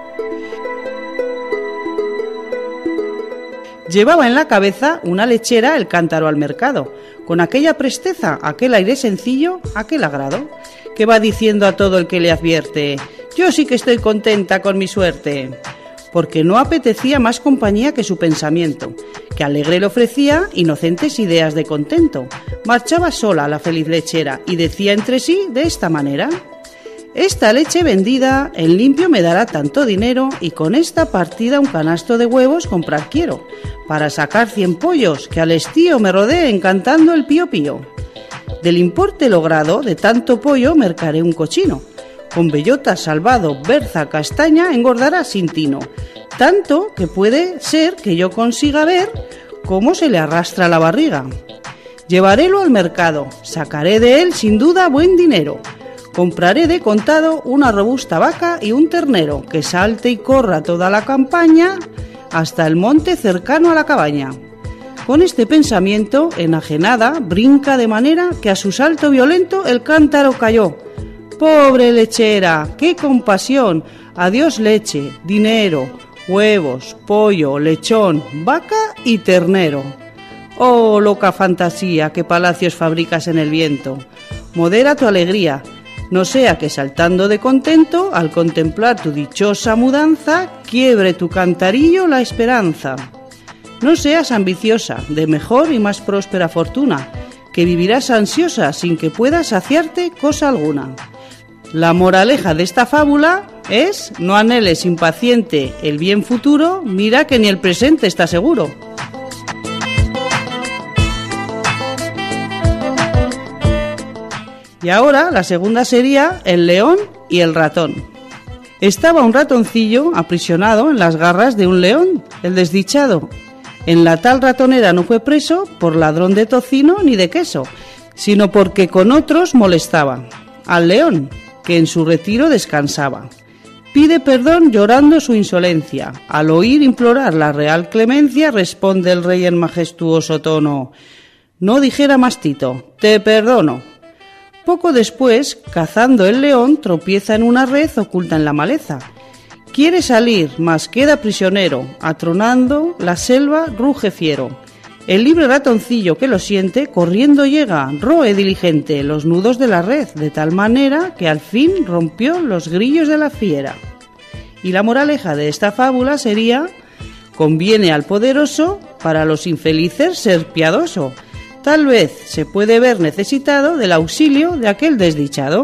Llevaba en la cabeza una lechera el cántaro al mercado, con aquella presteza, aquel aire sencillo, aquel agrado, que va diciendo a todo el que le advierte: yo sí que estoy contenta con mi suerte, porque no apetecía más compañía que su pensamiento, que alegre le ofrecía inocentes ideas de contento. Marchaba sola la feliz lechera y decía entre sí de esta manera: esta leche vendida en limpio me dará tanto dinero, y con esta partida un canasto de huevos comprar quiero, para sacar cien pollos que al estío me rodeen cantando el pío pío. Del importe logrado de tanto pollo mercaré un cochino, con bellota, salvado, berza, castaña engordará sin tino, tanto que puede ser que yo consiga ver cómo se le arrastra la barriga. Llevarélo al mercado, sacaré de él sin duda buen dinero. Compraré de contado una robusta vaca y un ternero, que salte y corra toda la campaña hasta el monte cercano a la cabaña. Con este pensamiento, enajenada, brinca de manera que a su salto violento el cántaro cayó. ¡Pobre lechera! ¡Qué compasión! Adiós leche, dinero, huevos, pollo, lechón, vaca y ternero. ¡Oh, loca fantasía, qué palacios fabricas en el viento! Modera tu alegría, no sea que saltando de contento, al contemplar tu dichosa mudanza, quiebre tu cantarillo la esperanza. No seas ambiciosa, de mejor y más próspera fortuna, que vivirás ansiosa sin que puedas saciarte cosa alguna. La moraleja de esta fábula es: no anheles impaciente el bien futuro, mira que ni el presente está seguro. Y ahora la segunda sería El león y el ratón. Estaba un ratoncillo aprisionado en las garras de un león, el desdichado. En la tal ratonera no fue preso por ladrón de tocino ni de queso, sino porque con otros molestaba al león, que en su retiro descansaba. Pide perdón llorando su insolencia. Al oír implorar la real clemencia, responde el rey en majestuoso tono: no dijera más Tito, te perdono. Poco después, cazando el león, tropieza en una red oculta en la maleza. Quiere salir, mas queda prisionero, atronando la selva ruge fiero. El libre ratoncillo que lo siente, corriendo llega, roe diligente los nudos de la red, de tal manera que al fin rompió los grillos de la fiera. Y la moraleja de esta fábula sería: conviene al poderoso, para los infelices ser piadoso. Tal vez se puede ver necesitado del auxilio de aquel desdichado.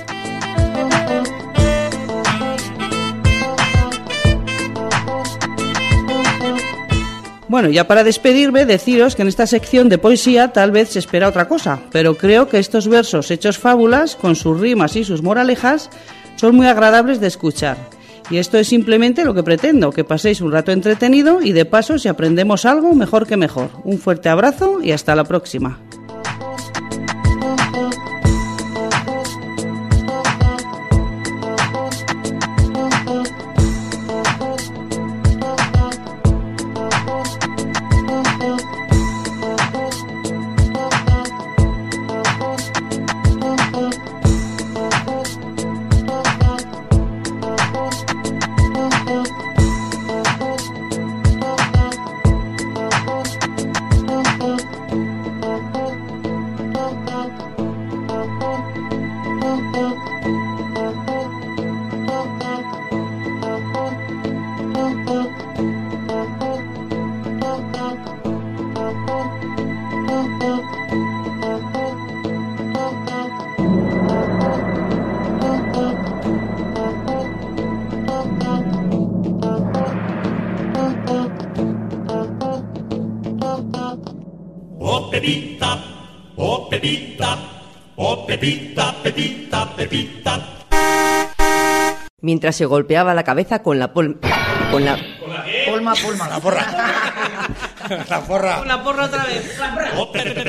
Bueno, ya para despedirme, deciros que en esta sección de poesía tal vez se espera otra cosa, pero creo que estos versos hechos fábulas, con sus rimas y sus moralejas, son muy agradables de escuchar. Y esto es simplemente lo que pretendo, que paséis un rato entretenido y de paso, si aprendemos algo, mejor que mejor. Un fuerte abrazo y hasta la próxima. Oh Pepita, oh Pepita, oh Pepita, Pepita, Pepita. Mientras se golpeaba la cabeza con la pol... con la... Polma, polma, la porra. La porra. La porra otra vez. La porra.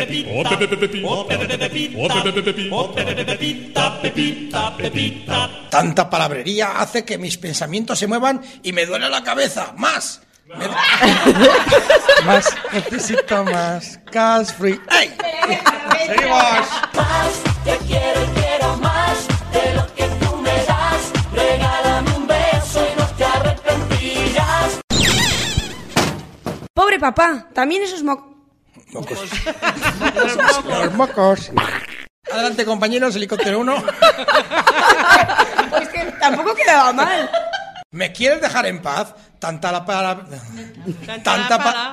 Tanta palabrería hace que mis pensamientos se muevan y me duele la cabeza. ¡Más! Me... más, necesito más. Cash free. ¡Ey! ¡Seguimos! Más, te quiero y quiero más de lo que tú me das. Regálame un beso y no te arrepentirás. Pobre papá, también esos mocos. Mocos. Los mocos. Los mocos. Adelante, compañeros, helicóptero uno. Pues que tampoco quedaba mal. ¿Me quieres dejar en paz? Tanta la para... Tanta pa...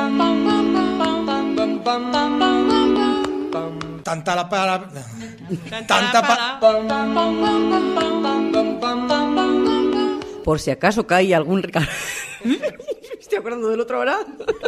Tanta la para... Tanta pa... Por si acaso cae algún... Rica- Estoy acordando del otro ahora.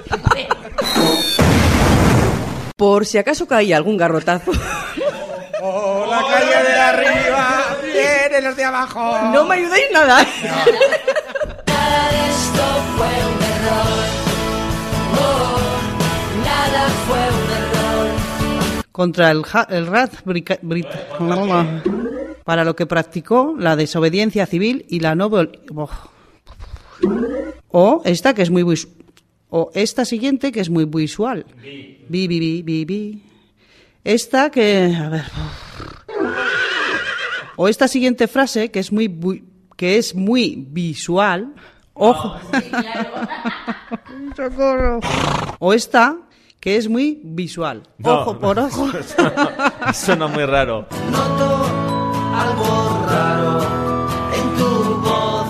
Por si acaso cae algún garrotazo. ¡Oh, la calle de arriba! ¡Vienen los de abajo! No me ayudáis nada. Nada de esto fue un error. Oh, nada fue un error. Contra el, ja- el R A D brica- brit- para lo que practicó la desobediencia civil y la no... vol- oh. O esta que es muy vis- o esta siguiente que es muy visual. Bi, bi, bi, bi, bi. Esta que... A ver... O esta siguiente frase que es muy bu- que es muy visual. Ojo. Socorro. O esta que es muy visual. No, Ojo por ojo. Suena muy raro. Noto algo raro en tu voz.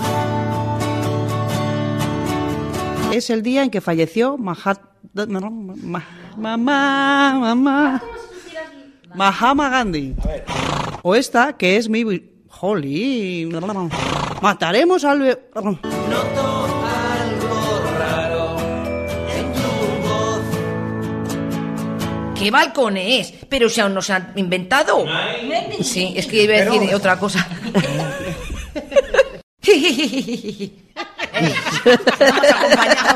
Es el día en que falleció Mahat... Ma- Mamá, mamá. Mahatma Gandhi. O esta, que es mi... vi- Jolí. Mataremos al... be- Noto algo raro en tu voz. ¿Qué balcones? Pero si aún no se han inventado. Sí, es que iba a decir Pero- otra cosa. Estamos acompañados.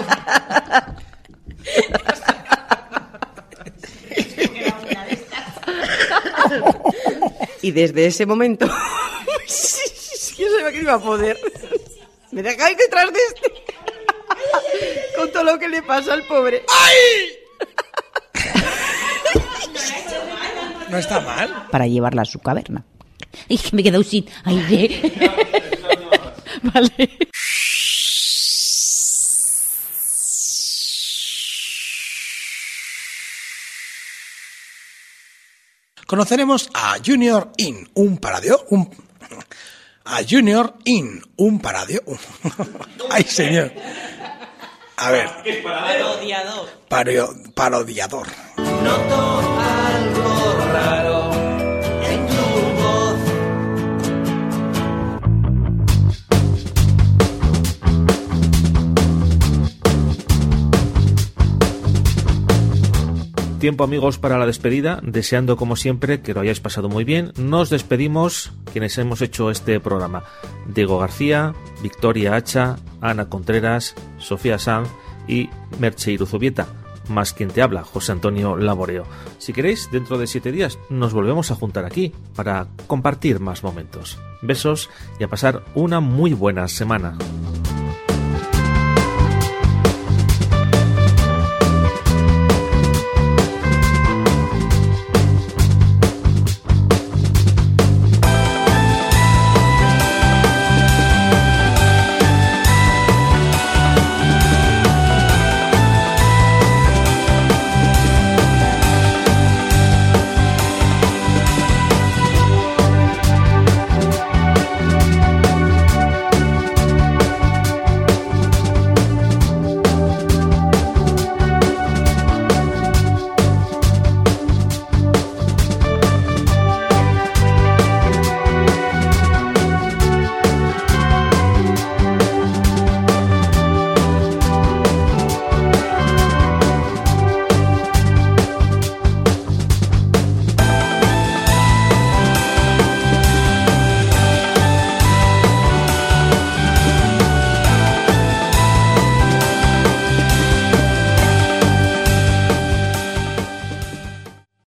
Y desde ese momento... Yo sabía que no iba a poder. Me dejáis detrás de este. Con todo lo que le pasa al pobre. No está mal. Para llevarla a su caverna. Es que me he quedado sin aire. Vale. Conoceremos a Junior In, un paradio, un a Junior In, un paradio. Ay, señor. A ver, Parodiador. pario- parodiador. Noto algo raro en tu voz. Tiempo, amigos, para la despedida, deseando como siempre que lo hayáis pasado muy bien. Nos despedimos quienes hemos hecho este programa: Diego García, Victoria Hacha, Ana Contreras, Sofía Sanz y Merche Iruzubieta, más quien te habla, José Antonio Laboreo. Si queréis, dentro de siete días nos volvemos a juntar aquí para compartir más momentos. Besos y a pasar una muy buena semana.